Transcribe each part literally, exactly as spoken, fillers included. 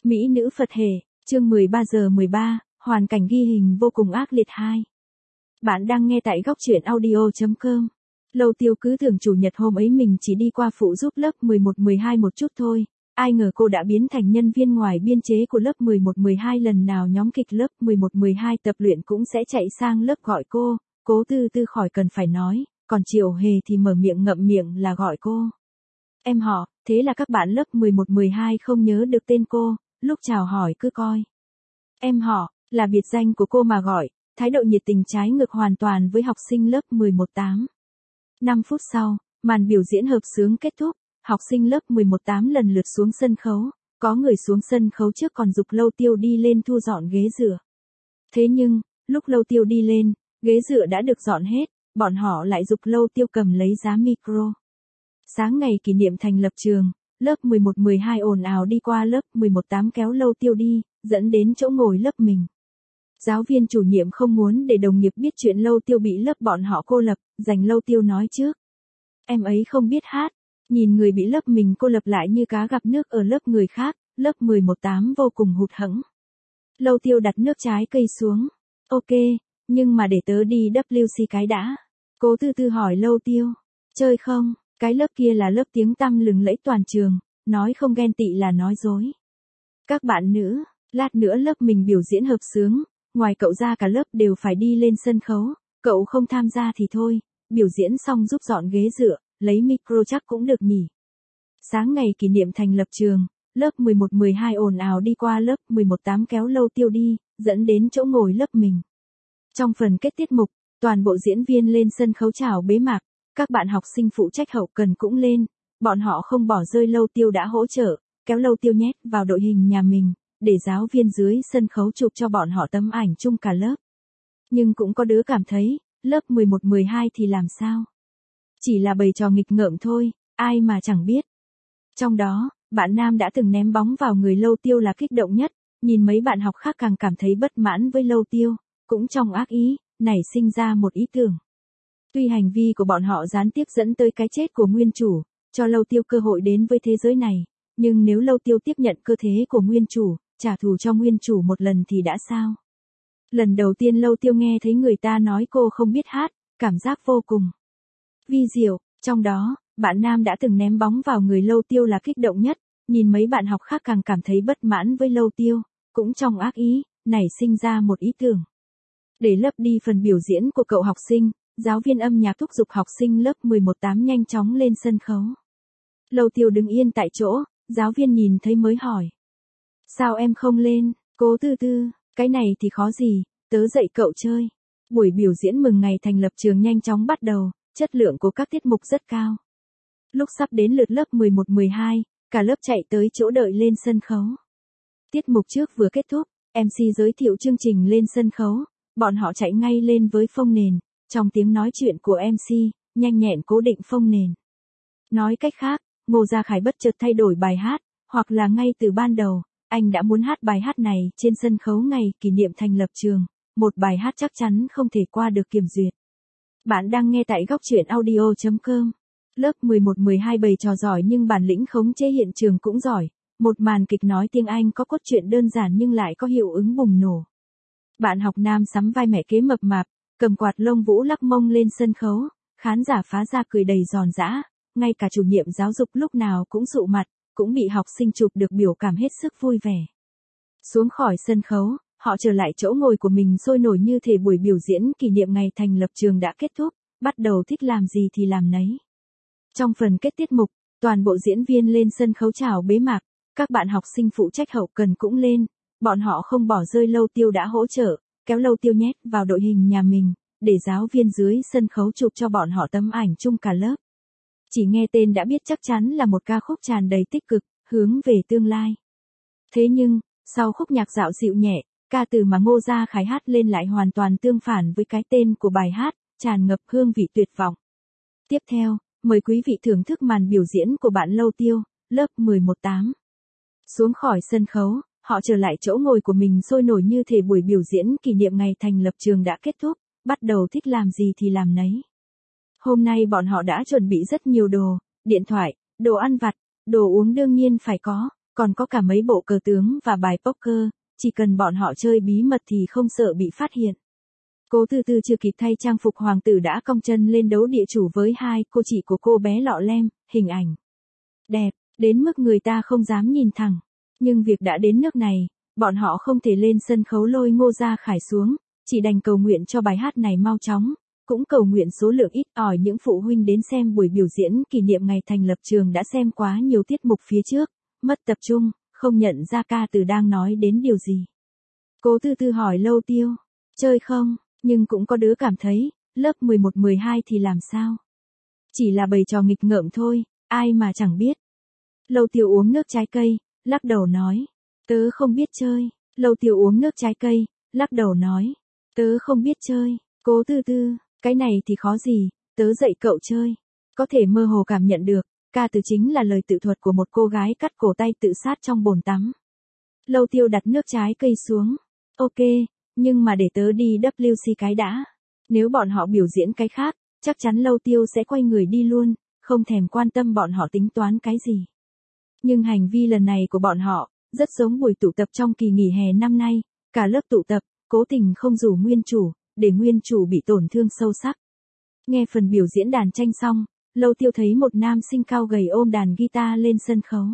Mỹ nữ Phật hệ, chương mười ba giờ mười ba, hoàn cảnh ghi hình vô cùng ác liệt hai. Bạn đang nghe tại góc truyện audio chấm com. Lâu Tiêu cứ tưởng chủ nhật hôm ấy mình chỉ đi qua phụ giúp lớp mười một mười hai một chút thôi, ai ngờ cô đã biến thành nhân viên ngoài biên chế của lớp mười một mười hai, lần nào nhóm kịch lớp mười một mười hai tập luyện cũng sẽ chạy sang lớp gọi cô. Cố Tư Tư khỏi cần phải nói, còn Triệu Hề thì mở miệng ngậm miệng là gọi cô em họ, thế là các bạn lớp mười một mười hai không nhớ được tên cô, lúc chào hỏi cứ coi em họ là biệt danh của cô mà gọi, thái độ nhiệt tình trái ngược hoàn toàn với học sinh lớp mười một tám. năm phút sau, màn biểu diễn hợp xướng kết thúc, học sinh lớp mười một tám lần lượt xuống sân khấu, có người xuống sân khấu trước còn giục Lâu Tiêu đi lên thu dọn ghế dựa. Thế nhưng, lúc Lâu Tiêu đi lên, ghế dựa đã được dọn hết, bọn họ lại giục Lâu Tiêu cầm lấy giá micro. Sáng ngày kỷ niệm thành lập trường, lớp mười một mười hai ồn ào đi qua lớp mười một tám kéo Lâu Tiêu đi, dẫn đến chỗ ngồi lớp mình. Giáo viên chủ nhiệm không muốn để đồng nghiệp biết chuyện Lâu Tiêu bị lớp bọn họ cô lập, dành Lâu Tiêu nói trước. Em ấy không biết hát, nhìn người bị lớp mình cô lập lại như cá gặp nước ở lớp người khác, lớp mười một tám vô cùng hụt hẫng. Lâu Tiêu đặt nước trái cây xuống. Ok, nhưng mà để tớ đi vê kép xê cái đã. Cố Tư Tư hỏi Lâu Tiêu, chơi không? Cái lớp kia là lớp tiếng tăm lừng lẫy toàn trường, nói không ghen tị là nói dối. Các bạn nữ, lát nữa lớp mình biểu diễn hợp xướng, ngoài cậu ra cả lớp đều phải đi lên sân khấu, cậu không tham gia thì thôi, biểu diễn xong giúp dọn ghế dựa, lấy micro chắc cũng được nhỉ. Sáng ngày kỷ niệm thành lập trường, lớp mười một mười hai ồn ào đi qua lớp mười một tám kéo Lâu Tiêu đi, dẫn đến chỗ ngồi lớp mình. Trong phần kết tiết mục, toàn bộ diễn viên lên sân khấu chào bế mạc. Các bạn học sinh phụ trách hậu cần cũng lên, bọn họ không bỏ rơi Lâu Tiêu đã hỗ trợ, kéo Lâu Tiêu nhét vào đội hình nhà mình, để giáo viên dưới sân khấu chụp cho bọn họ tấm ảnh chung cả lớp. Nhưng cũng có đứa cảm thấy, lớp mười một mười hai thì làm sao? Chỉ là bày trò nghịch ngợm thôi, ai mà chẳng biết. Trong đó, bạn nam đã từng ném bóng vào người Lâu Tiêu là kích động nhất, nhìn mấy bạn học khác càng cảm thấy bất mãn với Lâu Tiêu, cũng trong ác ý, nảy sinh ra một ý tưởng. Tuy hành vi của bọn họ gián tiếp dẫn tới cái chết của nguyên chủ, cho Lâu Tiêu cơ hội đến với thế giới này, nhưng nếu Lâu Tiêu tiếp nhận cơ thế của nguyên chủ, trả thù cho nguyên chủ một lần thì đã sao? Lần đầu tiên Lâu Tiêu nghe thấy người ta nói cô không biết hát, cảm giác vô cùng vi diệu, trong đó, bạn nam đã từng ném bóng vào người Lâu Tiêu là kích động nhất, nhìn mấy bạn học khác càng cảm thấy bất mãn với Lâu Tiêu, cũng trong ác ý, nảy sinh ra một ý tưởng. Để lấp đi phần biểu diễn của cậu học sinh, giáo viên âm nhạc thúc giục học sinh lớp mười một tám nhanh chóng lên sân khấu. Lâu Tiêu đứng yên tại chỗ, giáo viên nhìn thấy mới hỏi. Sao em không lên? Cố Tư Tư, cái này thì khó gì, tớ dạy cậu chơi. Buổi biểu diễn mừng ngày thành lập trường nhanh chóng bắt đầu, chất lượng của các tiết mục rất cao. Lúc sắp đến lượt lớp mười một mười hai, cả lớp chạy tới chỗ đợi lên sân khấu. Tiết mục trước vừa kết thúc, em xê giới thiệu chương trình lên sân khấu, bọn họ chạy ngay lên với phông nền. Trong tiếng nói chuyện của em xê, nhanh nhẹn cố định phông nền. Nói cách khác, Ngô Gia Khải bất chợt thay đổi bài hát, hoặc là ngay từ ban đầu, anh đã muốn hát bài hát này trên sân khấu ngày kỷ niệm thành lập trường, một bài hát chắc chắn không thể qua được kiểm duyệt. Bạn đang nghe tại góc truyện audio chấm com. Lớp mười một mười hai bày trò giỏi nhưng bản lĩnh khống chế hiện trường cũng giỏi, một màn kịch nói tiếng Anh có cốt truyện đơn giản nhưng lại có hiệu ứng bùng nổ. Bạn học nam sắm vai mẹ kế mập mạp, cầm quạt lông vũ lắc mông lên sân khấu, khán giả phá ra cười đầy giòn giã, ngay cả chủ nhiệm giáo dục lúc nào cũng sụ mặt, cũng bị học sinh chụp được biểu cảm hết sức vui vẻ. Xuống khỏi sân khấu, họ trở lại chỗ ngồi của mình sôi nổi như thể buổi biểu diễn kỷ niệm ngày thành lập trường đã kết thúc, bắt đầu thích làm gì thì làm nấy. Trong phần kết tiết mục, toàn bộ diễn viên lên sân khấu chào bế mạc, các bạn học sinh phụ trách hậu cần cũng lên, bọn họ không bỏ rơi Lâu Tiêu đã hỗ trợ, kéo Lâu Tiêu nhét vào đội hình nhà mình, để giáo viên dưới sân khấu chụp cho bọn họ tấm ảnh chung cả lớp. Chỉ nghe tên đã biết chắc chắn là một ca khúc tràn đầy tích cực, hướng về tương lai. Thế nhưng, sau khúc nhạc dạo dịu nhẹ, ca từ mà Ngô Gia Khải hát lên lại hoàn toàn tương phản với cái tên của bài hát, tràn ngập hương vị tuyệt vọng. Tiếp theo, mời quý vị thưởng thức màn biểu diễn của bạn Lâu Tiêu, lớp mười một tám. Xuống khỏi sân khấu, họ trở lại chỗ ngồi của mình sôi nổi như thể buổi biểu diễn kỷ niệm ngày thành lập trường đã kết thúc, bắt đầu thích làm gì thì làm nấy. Hôm nay bọn họ đã chuẩn bị rất nhiều đồ, điện thoại, đồ ăn vặt, đồ uống đương nhiên phải có, còn có cả mấy bộ cờ tướng và bài poker, chỉ cần bọn họ chơi bí mật thì không sợ bị phát hiện. Cố Tư Tư chưa kịp thay trang phục hoàng tử đã cong chân lên đấu địa chủ với hai cô chị của cô bé lọ lem, hình ảnh đẹp, đến mức người ta không dám nhìn thẳng. Nhưng việc đã đến nước này, bọn họ không thể lên sân khấu lôi Ngô Gia Khải xuống, chỉ đành cầu nguyện cho bài hát này mau chóng, cũng cầu nguyện số lượng ít ỏi những phụ huynh đến xem buổi biểu diễn kỷ niệm ngày thành lập trường đã xem quá nhiều tiết mục phía trước, mất tập trung, không nhận ra ca từ đang nói đến điều gì. Cố Tư Tư hỏi Lâu Tiêu, chơi không, nhưng cũng có đứa cảm thấy, lớp mười một mười hai thì làm sao? Chỉ là bày trò nghịch ngợm thôi, ai mà chẳng biết. Lâu Tiêu uống nước trái cây, lắc đầu nói, tớ không biết chơi. Lâu Tiêu uống nước trái cây, lắc đầu nói, tớ không biết chơi. Cố Tư Tư, cái này thì khó gì, tớ dạy cậu chơi. Có thể mơ hồ cảm nhận được, ca từ chính là lời tự thuật của một cô gái cắt cổ tay tự sát trong bồn tắm. Lâu Tiêu đặt nước trái cây xuống. Ok, nhưng mà để tớ đi vê kép xê cái đã. Nếu bọn họ biểu diễn cái khác, chắc chắn Lâu Tiêu sẽ quay người đi luôn, không thèm quan tâm bọn họ tính toán cái gì. Nhưng hành vi lần này của bọn họ, rất giống buổi tụ tập trong kỳ nghỉ hè năm nay, cả lớp tụ tập, cố tình không rủ nguyên chủ, để nguyên chủ bị tổn thương sâu sắc. Nghe phần biểu diễn đàn tranh xong, Lâu Tiêu thấy một nam sinh cao gầy ôm đàn guitar lên sân khấu.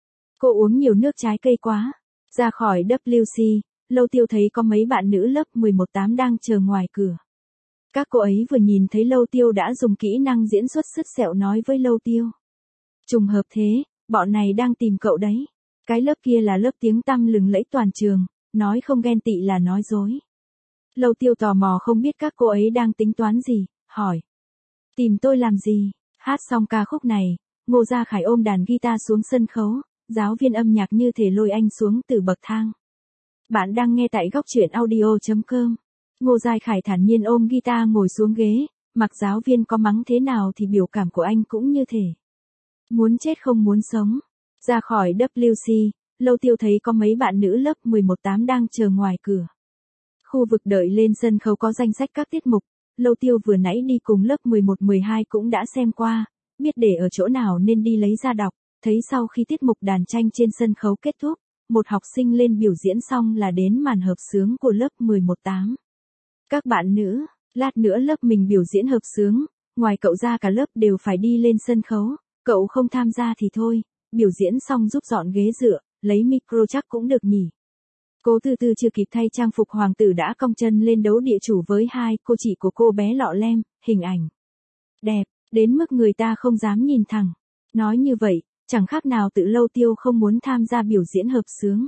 Cô uống nhiều nước trái cây quá. Ra khỏi vê kép xê, Lâu Tiêu thấy có mấy bạn nữ lớp mười một tám đang chờ ngoài cửa. Các cô ấy vừa nhìn thấy Lâu Tiêu đã dùng kỹ năng diễn xuất sứt sẹo nói với Lâu Tiêu. Trùng hợp thế, bọn này đang tìm cậu đấy. Cái lớp kia là lớp tiếng tăm lừng lẫy toàn trường, nói không ghen tị là nói dối. Lâu Tiêu tò mò không biết các cô ấy đang tính toán gì, hỏi. Tìm tôi làm gì? Hát xong ca khúc này, Ngô Gia Khải ôm đàn guitar xuống sân khấu, giáo viên âm nhạc như thể lôi anh xuống từ bậc thang. Bạn đang nghe tại góc truyện audio chấm com. Ngô Gia Khải thản nhiên ôm guitar ngồi xuống ghế, mặc giáo viên có mắng thế nào thì biểu cảm của anh cũng như thể muốn chết không muốn sống. Ra khỏi vê kép xê, Lâu Tiêu thấy có mấy bạn nữ lớp mười một tám đang chờ ngoài cửa. Khu vực đợi lên sân khấu có danh sách các tiết mục, Lâu Tiêu vừa nãy đi cùng lớp mười một mười hai cũng đã xem qua, biết để ở chỗ nào nên đi lấy ra đọc, thấy sau khi tiết mục đàn tranh trên sân khấu kết thúc, một học sinh lên biểu diễn xong là đến màn hợp xướng của lớp mười một tám. Các bạn nữ, lát nữa lớp mình biểu diễn hợp xướng, ngoài cậu ra cả lớp đều phải đi lên sân khấu, cậu không tham gia thì thôi, biểu diễn xong giúp dọn ghế dựa, lấy micro chắc cũng được nhỉ. Cố Tư Tư chưa kịp thay trang phục hoàng tử đã cong chân lên đấu địa chủ với hai cô chị của cô bé lọ lem, hình ảnh đẹp, đến mức người ta không dám nhìn thẳng. Nói như vậy, chẳng khác nào tự Lâu Tiêu không muốn tham gia biểu diễn hợp xướng.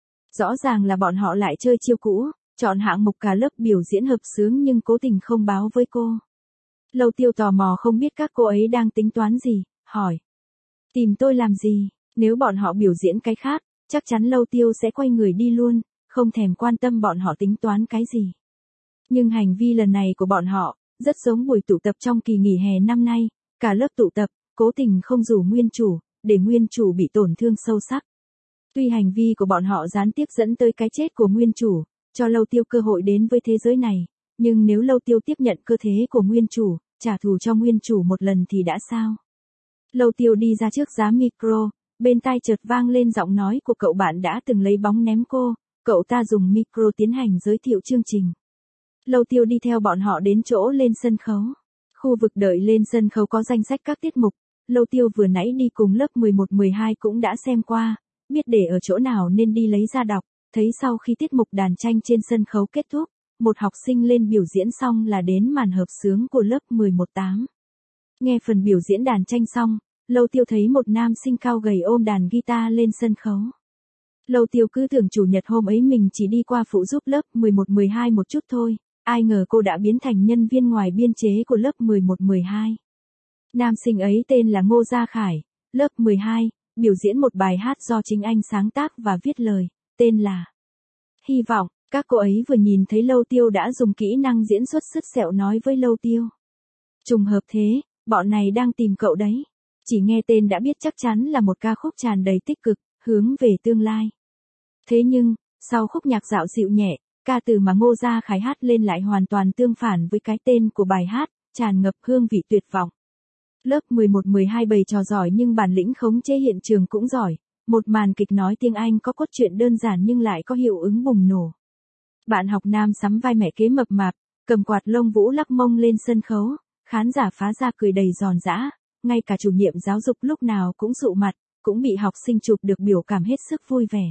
Rõ ràng là bọn họ lại chơi chiêu cũ, chọn hạng mục cả lớp biểu diễn hợp xướng nhưng cố tình không báo với cô. Lâu Tiêu tò mò không biết các cô ấy đang tính toán gì, hỏi. Tìm tôi làm gì? Nếu bọn họ biểu diễn cái khác, chắc chắn Lâu Tiêu sẽ quay người đi luôn, không thèm quan tâm bọn họ tính toán cái gì. Nhưng hành vi lần này của bọn họ, rất giống buổi tụ tập trong kỳ nghỉ hè năm nay, cả lớp tụ tập, cố tình không rủ nguyên chủ, để nguyên chủ bị tổn thương sâu sắc. Tuy hành vi của bọn họ gián tiếp dẫn tới cái chết của nguyên chủ, cho Lâu Tiêu cơ hội đến với thế giới này, nhưng nếu Lâu Tiêu tiếp nhận cơ thế của nguyên chủ, trả thù cho nguyên chủ một lần thì đã sao? Lâu Tiêu đi ra trước giá micro, bên tai chợt vang lên giọng nói của cậu bạn đã từng lấy bóng ném cô, cậu ta dùng micro tiến hành giới thiệu chương trình. Lâu Tiêu đi theo bọn họ đến chỗ lên sân khấu. Khu vực đợi lên sân khấu có danh sách các tiết mục, Lâu Tiêu vừa nãy đi cùng lớp mười một mười hai cũng đã xem qua, biết để ở chỗ nào nên đi lấy ra đọc, thấy sau khi tiết mục đàn tranh trên sân khấu kết thúc, một học sinh lên biểu diễn xong là đến màn hợp xướng của lớp mười một tám. Nghe phần biểu diễn đàn tranh xong, Lâu Tiêu thấy một nam sinh cao gầy ôm đàn guitar lên sân khấu. Lâu Tiêu cứ tưởng chủ nhật hôm ấy mình chỉ đi qua phụ giúp lớp mười một mười hai một chút thôi, ai ngờ cô đã biến thành nhân viên ngoài biên chế của lớp mười một mười hai. Nam sinh ấy tên là Ngô Gia Khải, lớp mười hai, biểu diễn một bài hát do chính anh sáng tác và viết lời, tên là Hy vọng. Các cô ấy vừa nhìn thấy Lâu Tiêu đã dùng kỹ năng diễn xuất sứt sẹo nói với Lâu Tiêu. Trùng hợp thế, bọn này đang tìm cậu đấy. Chỉ nghe tên đã biết chắc chắn là một ca khúc tràn đầy tích cực, hướng về tương lai. Thế nhưng, sau khúc nhạc dạo dịu nhẹ, ca từ mà Ngô Gia Khải hát lên lại hoàn toàn tương phản với cái tên của bài hát, tràn ngập hương vị tuyệt vọng. Lớp mười một mười hai bày trò giỏi nhưng bản lĩnh khống chế hiện trường cũng giỏi, một màn kịch nói tiếng Anh có cốt truyện đơn giản nhưng lại có hiệu ứng bùng nổ. Bạn học nam sắm vai mẹ kế mập mạp, cầm quạt lông vũ lắc mông lên sân khấu, khán giả phá ra cười đầy giòn giã, ngay cả chủ nhiệm giáo dục lúc nào cũng sụ mặt, cũng bị học sinh chụp được biểu cảm hết sức vui vẻ.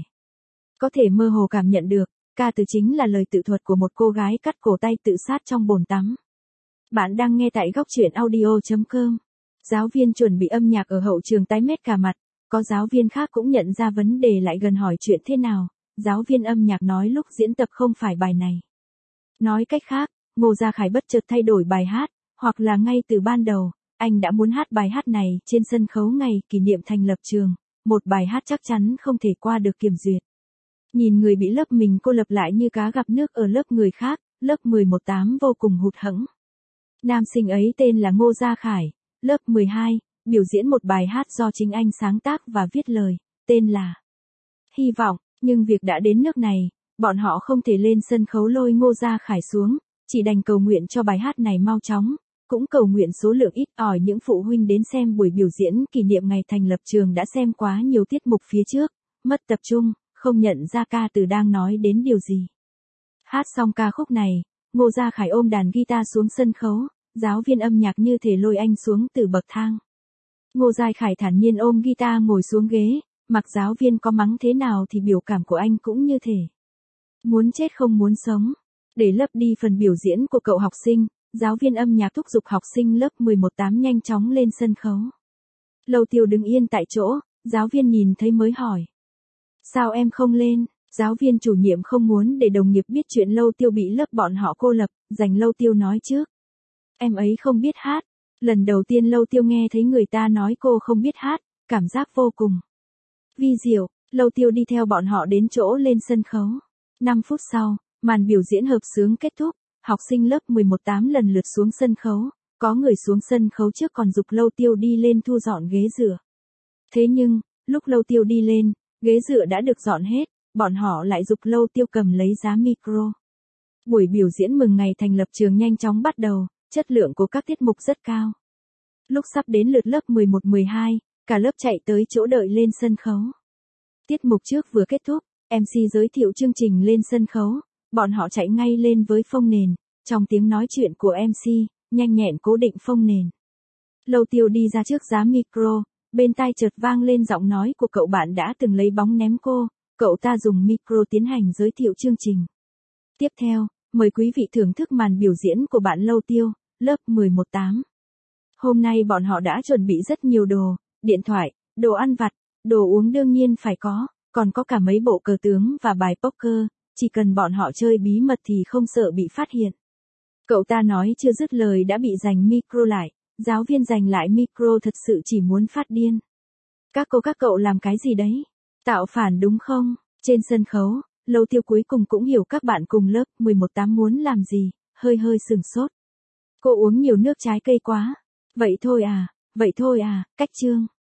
Có thể mơ hồ cảm nhận được, ca từ chính là lời tự thuật của một cô gái cắt cổ tay tự sát trong bồn tắm. Bạn đang nghe tại góc truyện audio chấm com. Giáo viên chuẩn bị âm nhạc ở hậu trường tái mét cả mặt, có giáo viên khác cũng nhận ra vấn đề lại gần hỏi chuyện thế nào. Giáo viên âm nhạc nói lúc diễn tập không phải bài này. Nói cách khác, Ngô Gia Khải bất chợt thay đổi bài hát, hoặc là ngay từ ban đầu, anh đã muốn hát bài hát này trên sân khấu ngày kỷ niệm thành lập trường, một bài hát chắc chắn không thể qua được kiểm duyệt. Nhìn người bị lớp mình cô lập lại như cá gặp nước ở lớp người khác, lớp mười một tám vô cùng hụt hẫng. Nam sinh ấy tên là Ngô Gia Khải, lớp mười hai, biểu diễn một bài hát do chính anh sáng tác và viết lời, tên là Hy vọng, nhưng việc đã đến nước này, bọn họ không thể lên sân khấu lôi Ngô Gia Khải xuống, chỉ đành cầu nguyện cho bài hát này mau chóng, cũng cầu nguyện số lượng ít ỏi những phụ huynh đến xem buổi biểu diễn kỷ niệm ngày thành lập trường đã xem quá nhiều tiết mục phía trước, mất tập trung, không nhận ra ca từ đang nói đến điều gì. Hát xong ca khúc này, Ngô Gia Khải ôm đàn guitar xuống sân khấu, giáo viên âm nhạc như thể lôi anh xuống từ bậc thang. Ngô Gia Khải thản nhiên ôm guitar ngồi xuống ghế, mặc giáo viên có mắng thế nào thì biểu cảm của anh cũng như thể muốn chết không muốn sống. Để lấp đi phần biểu diễn của cậu học sinh, giáo viên âm nhạc thúc giục học sinh lớp mười một tám nhanh chóng lên sân khấu. Lâu Tiêu đứng yên tại chỗ, giáo viên nhìn thấy mới hỏi. Sao em không lên? Giáo viên chủ nhiệm không muốn để đồng nghiệp biết chuyện Lâu Tiêu bị lớp bọn họ cô lập, dành Lâu Tiêu nói trước. Em ấy không biết hát. Lần đầu tiên Lâu Tiêu nghe thấy người ta nói cô không biết hát, cảm giác vô cùng vi diệu. Lâu Tiêu đi theo bọn họ đến chỗ lên sân khấu. năm phút sau, màn biểu diễn hợp xướng kết thúc, học sinh lớp mười một tám lần lượt xuống sân khấu, có người xuống sân khấu trước còn giục Lâu Tiêu đi lên thu dọn ghế dựa. Thế nhưng, lúc Lâu Tiêu đi lên, ghế dựa đã được dọn hết, bọn họ lại giục Lâu Tiêu cầm lấy giá micro. Buổi biểu diễn mừng ngày thành lập trường nhanh chóng bắt đầu, chất lượng của các tiết mục rất cao. Lúc sắp đến lượt lớp mười một mười hai, cả lớp chạy tới chỗ đợi lên sân khấu. Tiết mục trước vừa kết thúc, em xê giới thiệu chương trình lên sân khấu, bọn họ chạy ngay lên với phông nền, trong tiếng nói chuyện của em xê, nhanh nhẹn cố định phông nền. Lâu Tiêu đi ra trước giá micro, bên tai chợt vang lên giọng nói của cậu bạn đã từng lấy bóng ném cô, cậu ta dùng micro tiến hành giới thiệu chương trình. Tiếp theo, mời quý vị thưởng thức màn biểu diễn của bạn Lâu Tiêu, lớp mười một tám. Hôm nay bọn họ đã chuẩn bị rất nhiều đồ, điện thoại, đồ ăn vặt, đồ uống đương nhiên phải có, còn có cả mấy bộ cờ tướng và bài poker, chỉ cần bọn họ chơi bí mật thì không sợ bị phát hiện. Cậu ta nói chưa dứt lời đã bị giành micro lại, giáo viên giành lại micro thật sự chỉ muốn phát điên. Các cô các cậu làm cái gì đấy? Tạo phản đúng không? Trên sân khấu, Lâu Tiêu cuối cùng cũng hiểu các bạn cùng lớp mười một tám muốn làm gì, hơi hơi sừng sốt. Cô uống nhiều nước trái cây quá. Vậy thôi à, vậy thôi à, cách chương.